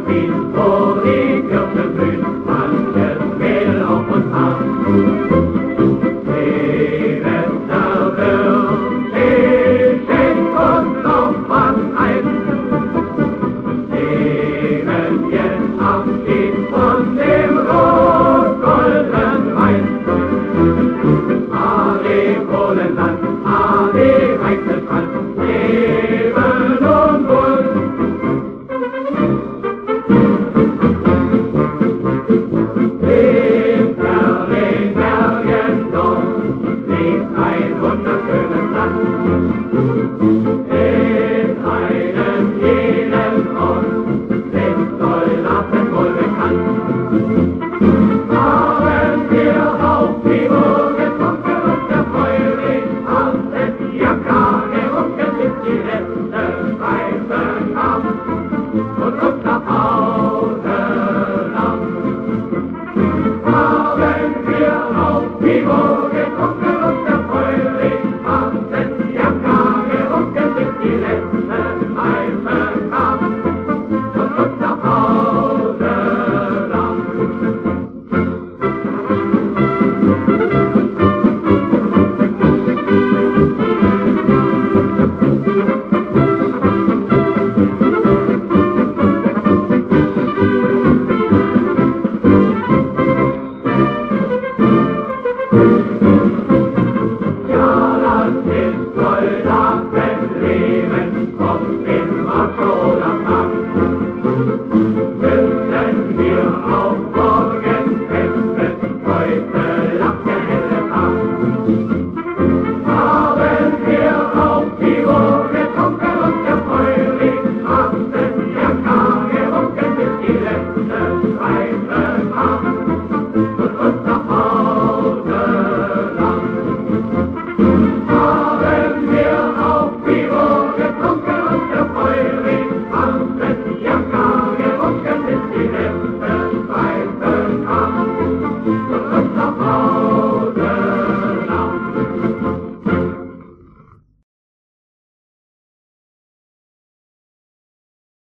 Spiel, wo die Kirche blüht, manches Mädel auf uns haben. Silvester wird, ich schenk uns noch was ein. Nehmen jetzt Abschied von dem rot-goldenen Wein. Ade Kohlenland, ade Weißenstrand, Leben und Wohl. Hinter den Bergen dort liegt ein wunderschönes Land. In einem jeden Ort sind Soldaten wohl bekannt. Haben wir auf die Burg getroffen und erfreulich aus des Jacka gerungen, bis die letzte Scheibe kam.